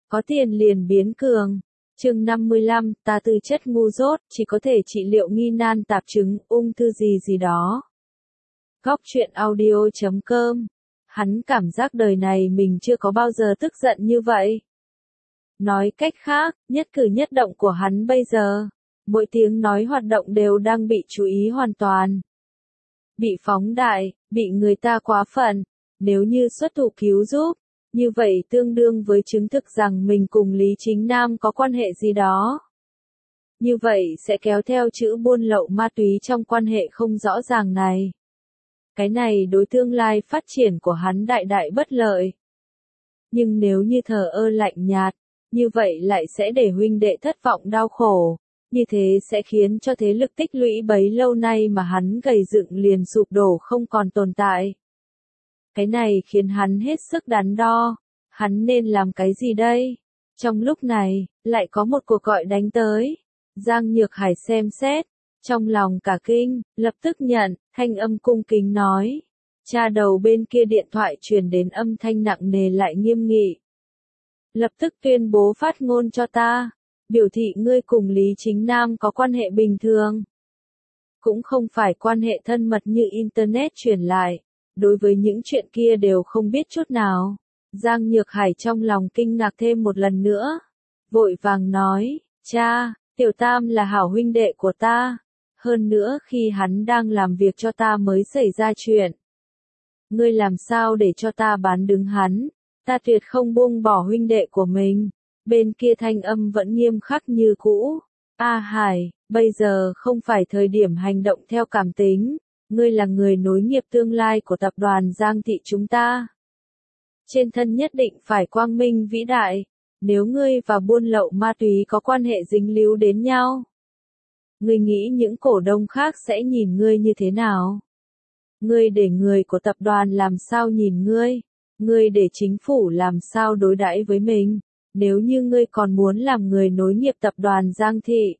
Có tiền liền biến cường. Chương 55, ta tư chất ngu dốt, chỉ có thể trị liệu nghi nan tạp chứng, ung thư gì đó. Góc truyện audio.com. Hắn cảm giác đời này mình chưa có bao giờ tức giận như vậy. Nói cách khác, nhất cử nhất động của hắn bây giờ, mỗi tiếng nói hoạt động đều đang bị chú ý hoàn toàn. Bị phóng đại, bị người ta quá phận, nếu như xuất thủ cứu giúp, như vậy tương đương với chứng thực rằng mình cùng Lý Chính Nam có quan hệ gì đó. Như vậy sẽ kéo theo chữ buôn lậu ma túy trong quan hệ không rõ ràng này. Cái này đối tương lai phát triển của hắn đại đại bất lợi. Nhưng nếu như thờ ơ lạnh nhạt, như vậy lại sẽ để huynh đệ thất vọng đau khổ. Như thế sẽ khiến cho thế lực tích lũy bấy lâu nay mà hắn gầy dựng liền sụp đổ không còn tồn tại. Cái này khiến hắn hết sức đắn đo. Hắn nên làm cái gì đây? Trong lúc này, lại có một cuộc gọi đánh tới. Giang Nhược Hải xem xét, trong lòng cả kinh, lập tức nhận, thanh âm cung kính nói. Cha đầu bên kia điện thoại truyền đến âm thanh nặng nề lại nghiêm nghị. Lập tức tuyên bố phát ngôn cho ta, biểu thị ngươi cùng Lý Chính Nam có quan hệ bình thường. Cũng không phải quan hệ thân mật như Internet truyền lại, đối với những chuyện kia đều không biết chút nào. Giang Nhược Hải trong lòng kinh ngạc thêm một lần nữa. Vội vàng nói, cha, Tiểu Tam là hảo huynh đệ của ta. Hơn nữa khi hắn đang làm việc cho ta mới xảy ra chuyện. Ngươi làm sao để cho ta bán đứng hắn? Ta tuyệt không buông bỏ huynh đệ của mình. Bên kia thanh âm vẫn nghiêm khắc như cũ. A Hải, bây giờ không phải thời điểm hành động theo cảm tính. Ngươi là người nối nghiệp tương lai của tập đoàn Giang Thị chúng ta. Trên thân nhất định phải quang minh vĩ đại. Nếu ngươi và buôn lậu ma túy có quan hệ dính líu đến nhau, ngươi nghĩ những cổ đông khác sẽ nhìn ngươi như thế nào? Ngươi để người của tập đoàn làm sao nhìn ngươi? Ngươi để chính phủ làm sao đối đãi với mình? Nếu như ngươi còn muốn làm người nối nghiệp tập đoàn Giang Thị,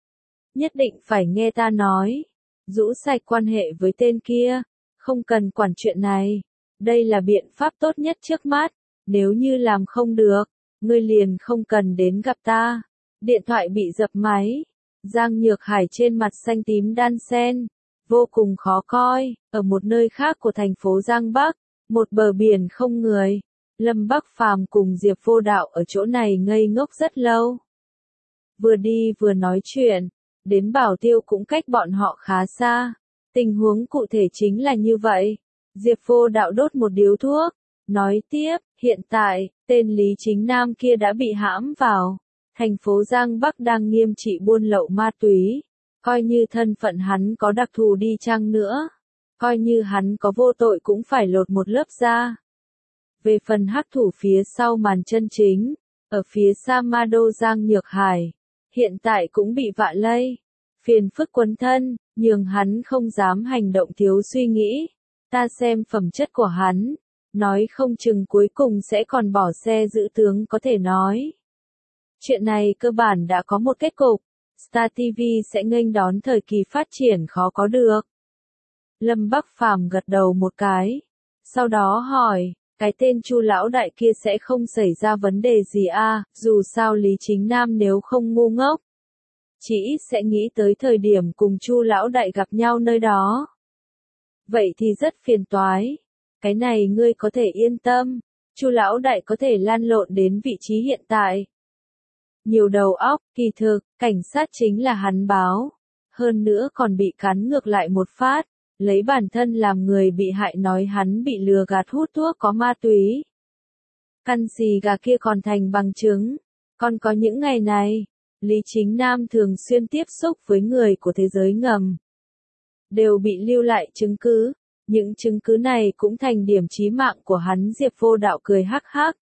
nhất định phải nghe ta nói. Rũ sạch quan hệ với tên kia, không cần quản chuyện này. Đây là biện pháp tốt nhất trước mắt. Nếu như làm không được, ngươi liền không cần đến gặp ta. Điện thoại bị dập máy. Giang Nhược Hải trên mặt xanh tím đan xen, vô cùng khó coi. Ở một nơi khác của thành phố Giang Bắc, một bờ biển không người, Lâm Bắc Phàm cùng Diệp Vô Đạo ở chỗ này ngây ngốc rất lâu. Vừa đi vừa nói chuyện, đến Bảo Tiêu cũng cách bọn họ khá xa. Tình huống cụ thể chính là như vậy. Diệp Vô Đạo đốt một điếu thuốc, nói tiếp, hiện tại, tên Lý Chính Nam kia đã bị hãm vào. Thành phố Giang Bắc đang nghiêm trị buôn lậu ma túy. Coi như thân phận hắn có đặc thù đi chăng nữa, coi như hắn có vô tội cũng phải lột một lớp da. Về phần hắc thủ phía sau màn chân chính, ở phía xa ma đô Giang Nhược Hải, hiện tại cũng bị vạ lây. Phiền phức quấn thân, nhường hắn không dám hành động thiếu suy nghĩ. Ta xem phẩm chất của hắn, nói không chừng cuối cùng sẽ còn bỏ xe giữ tướng có thể nói. Chuyện này cơ bản đã có một kết cục. Star TV sẽ nghênh đón thời kỳ phát triển khó có được. Lâm Bắc Phàm gật đầu một cái. Sau đó hỏi, cái tên Chu lão đại kia sẽ không xảy ra vấn đề gì à, dù sao Lý Chính Nam nếu không ngu ngốc, chỉ ít sẽ nghĩ tới thời điểm cùng Chu lão đại gặp nhau nơi đó. Vậy thì rất phiền toái. Cái này ngươi có thể yên tâm, Chu lão đại có thể lan lộn đến vị trí hiện tại. Nhiều đầu óc, kỳ thực, cảnh sát chính là hắn báo. Hơn nữa còn bị cắn ngược lại một phát, lấy bản thân làm người bị hại nói hắn bị lừa gạt hút thuốc có ma túy. Căn xì gà kia còn thành bằng chứng. Còn có những ngày này, Lý Chính Nam thường xuyên tiếp xúc với người của thế giới ngầm. Đều bị lưu lại chứng cứ. Những chứng cứ này cũng thành điểm chí mạng của hắn. Diệp Vô Đạo cười hắc hắc.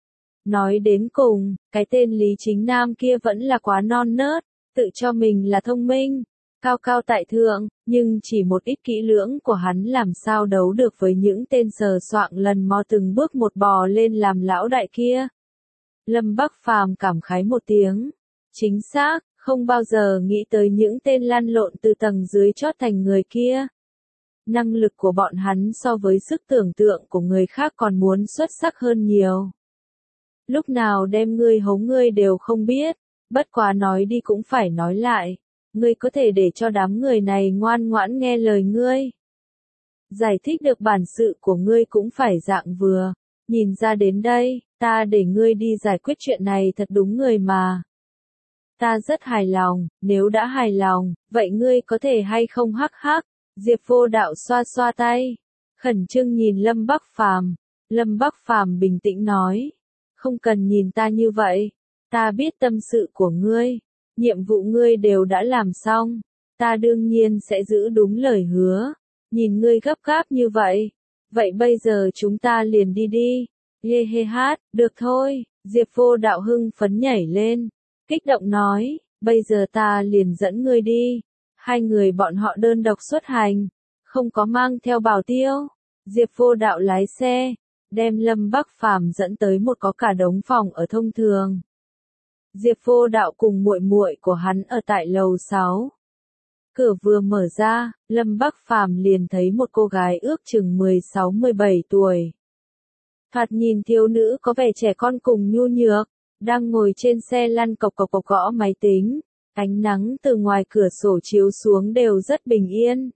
Nói đến cùng, cái tên Lý Chính Nam kia vẫn là quá non nớt, tự cho mình là thông minh, cao cao tại thượng, nhưng chỉ một ít kỹ lưỡng của hắn làm sao đấu được với những tên sờ soạng lần mò từng bước một bò lên làm lão đại kia. Lâm Bắc Phàm cảm khái một tiếng. Chính xác, không bao giờ nghĩ tới những tên lăn lộn từ tầng dưới chót thành người kia. Năng lực của bọn hắn so với sức tưởng tượng của người khác còn muốn xuất sắc hơn nhiều. Lúc nào đem ngươi hống ngươi đều không biết, bất quá nói đi cũng phải nói lại, ngươi có thể để cho đám người này ngoan ngoãn nghe lời ngươi. Giải thích được bản sự của ngươi cũng phải dạng vừa, nhìn ra đến đây, ta để ngươi đi giải quyết chuyện này thật đúng người mà. Ta rất hài lòng, nếu đã hài lòng, vậy ngươi có thể hay không hắc hắc, Diệp Vô Đạo xoa xoa tay, khẩn trương nhìn Lâm Bắc Phàm. Lâm Bắc Phàm bình tĩnh nói, không cần nhìn ta như vậy, ta biết tâm sự của ngươi, nhiệm vụ ngươi đều đã làm xong, ta đương nhiên sẽ giữ đúng lời hứa, nhìn ngươi gấp gáp như vậy, vậy bây giờ chúng ta liền đi đi, hê hê hát, được thôi, Diệp Vô Đạo hưng phấn nhảy lên, kích động nói, bây giờ ta liền dẫn ngươi đi, hai người bọn họ đơn độc xuất hành, không có mang theo bảo tiêu, Diệp Vô Đạo lái xe, đem Lâm Bắc Phàm dẫn tới một có cả đống phòng ở thông thường. Diệp Vô Đạo cùng muội muội của hắn ở tại lầu 6. Cửa vừa mở ra, Lâm Bắc Phàm liền thấy một cô gái ước chừng 16-17 tuổi. Thoạt nhìn thiếu nữ có vẻ trẻ con cùng nhu nhược, đang ngồi trên xe lăn cộc cộc cộc gõ máy tính, ánh nắng từ ngoài cửa sổ chiếu xuống đều rất bình yên.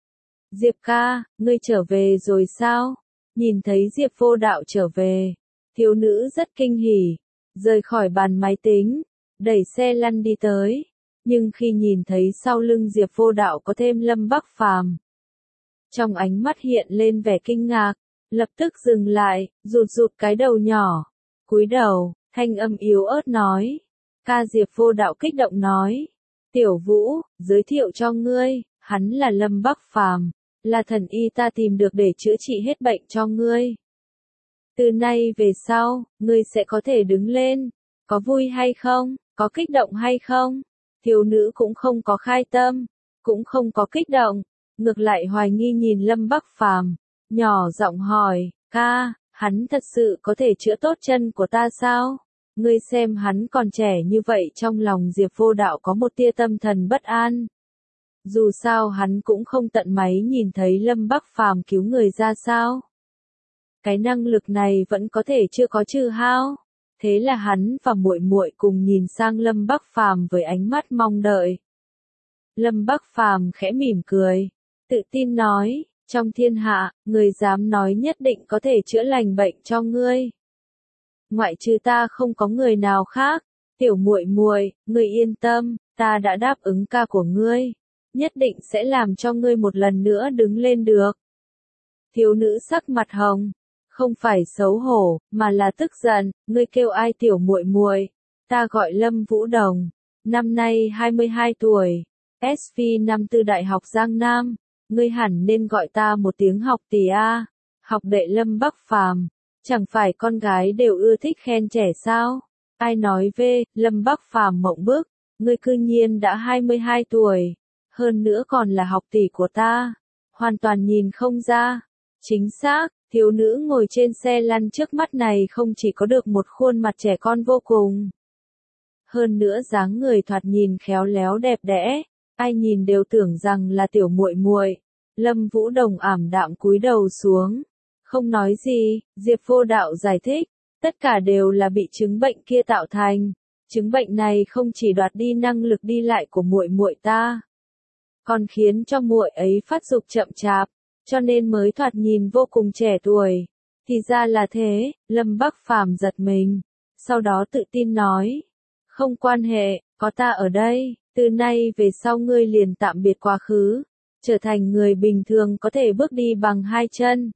Diệp ca, ngươi trở về rồi sao? Nhìn thấy Diệp Vô Đạo trở về, thiếu nữ rất kinh hỉ, rời khỏi bàn máy tính, đẩy xe lăn đi tới, nhưng khi nhìn thấy sau lưng Diệp Vô Đạo có thêm Lâm Bắc Phàm, trong ánh mắt hiện lên vẻ kinh ngạc, lập tức dừng lại, rụt rụt cái đầu nhỏ, cúi đầu, thanh âm yếu ớt nói, ca. Diệp Vô Đạo kích động nói, Tiểu Vũ, giới thiệu cho ngươi, hắn là Lâm Bắc Phàm, là thần y ta tìm được để chữa trị hết bệnh cho ngươi. Từ nay về sau, ngươi sẽ có thể đứng lên, có vui hay không, có kích động hay không? Thiếu nữ cũng không có khai tâm, cũng không có kích động, ngược lại hoài nghi nhìn Lâm Bắc Phàm, nhỏ giọng hỏi, ca, hắn thật sự có thể chữa tốt chân của ta sao? Ngươi xem hắn còn trẻ như vậy, trong lòng Diệp Vô Đạo có một tia tâm thần bất an. Dù sao hắn cũng không tận máy nhìn thấy Lâm Bắc Phàm cứu người ra sao. Cái năng lực này vẫn có thể chưa có trừ hao. Thế là hắn và muội muội cùng nhìn sang Lâm Bắc Phàm với ánh mắt mong đợi. Lâm Bắc Phàm khẽ mỉm cười, tự tin nói, trong thiên hạ, người dám nói nhất định có thể chữa lành bệnh cho ngươi. Ngoại trừ ta không có người nào khác. Tiểu muội muội, ngươi yên tâm, ta đã đáp ứng ca của ngươi, nhất định sẽ làm cho ngươi một lần nữa đứng lên được. Thiếu nữ sắc mặt hồng, không phải xấu hổ, mà là tức giận, ngươi kêu ai tiểu muội muội? Ta gọi Lâm Vũ Đồng, năm nay 22 tuổi, SV năm tư Đại học Giang Nam, ngươi hẳn nên gọi ta một tiếng học tỷ a. Học đệ Lâm Bắc Phàm, chẳng phải con gái đều ưa thích khen trẻ sao? Ai nói về, Lâm Bắc Phàm mộng bức, ngươi cư nhiên đã 22 tuổi, hơn nữa còn là học tỷ của ta, hoàn toàn nhìn không ra. Chính xác, thiếu nữ ngồi trên xe lăn trước mắt này không chỉ có được một khuôn mặt trẻ con vô cùng, hơn nữa dáng người thoạt nhìn khéo léo đẹp đẽ, ai nhìn đều tưởng rằng là tiểu muội muội. Lâm Vũ Đồng ảm đạm cúi đầu xuống, không nói gì. Diệp Vô Đạo giải thích, tất cả đều là bị chứng bệnh kia tạo thành. Chứng bệnh này không chỉ đoạt đi năng lực đi lại của muội muội ta, còn khiến cho muội ấy phát dục chậm chạp, cho nên mới thoạt nhìn vô cùng trẻ tuổi. Thì ra là thế, Lâm Bắc Phàm giật mình, sau đó tự tin nói, không quan hệ, có ta ở đây, từ nay về sau ngươi liền tạm biệt quá khứ, trở thành người bình thường có thể bước đi bằng hai chân,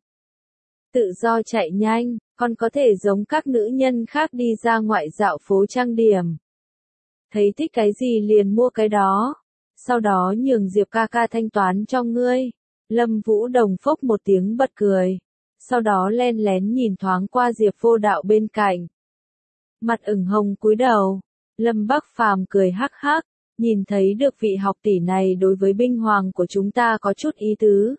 tự do chạy nhanh, còn có thể giống các nữ nhân khác đi ra ngoại dạo phố trang điểm. Thấy thích cái gì liền mua cái đó, sau đó nhường Diệp ca ca thanh toán cho ngươi. Lâm Vũ Đồng phốc một tiếng bật cười, sau đó len lén nhìn thoáng qua Diệp Vô Đạo bên cạnh. Mặt ửng hồng cúi đầu, Lâm Bắc Phàm cười hắc hắc, nhìn thấy được vị học tỷ này đối với binh hoàng của chúng ta có chút ý tứ.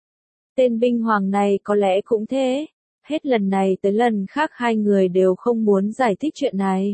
Tên binh hoàng này có lẽ cũng thế, hết lần này tới lần khác hai người đều không muốn giải thích chuyện này.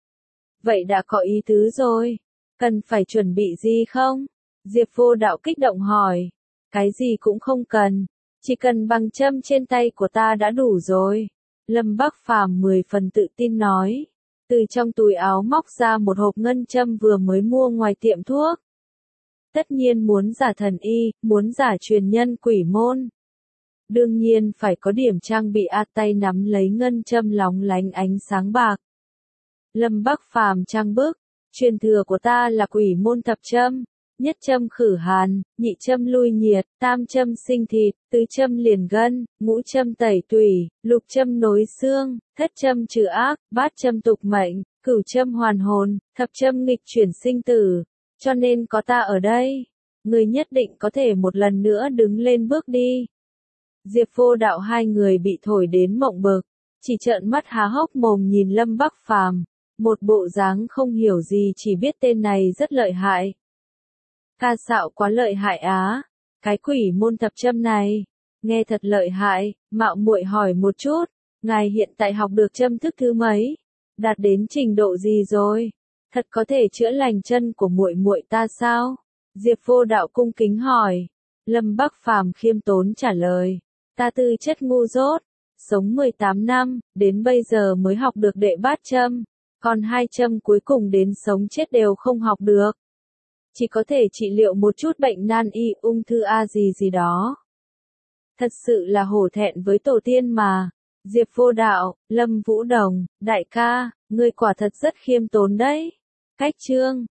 Vậy đã có ý tứ rồi, cần phải chuẩn bị gì không? Diệp Vô Đạo kích động hỏi. Cái gì cũng không cần, chỉ cần bằng châm trên tay của ta đã đủ rồi. Lâm Bắc Phàm 10 phần tự tin nói. Từ trong túi áo móc ra một hộp ngân châm vừa mới mua ngoài tiệm thuốc. Tất nhiên muốn giả thần y, muốn giả truyền nhân quỷ môn. Đương nhiên phải có điểm trang bị tay nắm lấy ngân châm lóng lánh ánh sáng bạc. Lâm Bắc Phàm trang bức, truyền thừa của ta là quỷ môn thập châm, nhất châm khử hàn, nhị châm lui nhiệt, tam châm sinh thịt, tứ châm liền gân, ngũ châm tẩy tủy, lục châm nối xương, thất châm trừ ác, bát châm tục mệnh, cửu châm hoàn hồn, thập châm nghịch chuyển sinh tử. Cho nên có ta ở đây, người nhất định có thể một lần nữa đứng lên bước đi. Diệp Vô Đạo hai người bị thổi đến mộng bực, chỉ trợn mắt há hốc mồm nhìn Lâm Bắc Phàm, một bộ dáng không hiểu gì, chỉ biết tên này rất lợi hại. Ca xạo quá lợi hại á, cái quỷ môn thập châm này, nghe thật lợi hại, mạo muội hỏi một chút, ngài hiện tại học được châm thức thứ mấy, đạt đến trình độ gì rồi? Thật có thể chữa lành chân của muội muội ta sao? Diệp Vô Đạo cung kính hỏi. Lâm Bắc Phàm khiêm tốn trả lời, ta tư chất ngu dốt, sống 18 năm, đến bây giờ mới học được đệ bát châm, còn 2 châm cuối cùng đến sống chết đều không học được. Chỉ có thể trị liệu một chút bệnh nan y, ung thư gì đó. Thật sự là hổ thẹn với tổ tiên mà. Diệp Vô Đạo, Lâm Vũ Đồng, đại ca, ngươi quả thật rất khiêm tốn đấy. Cách chương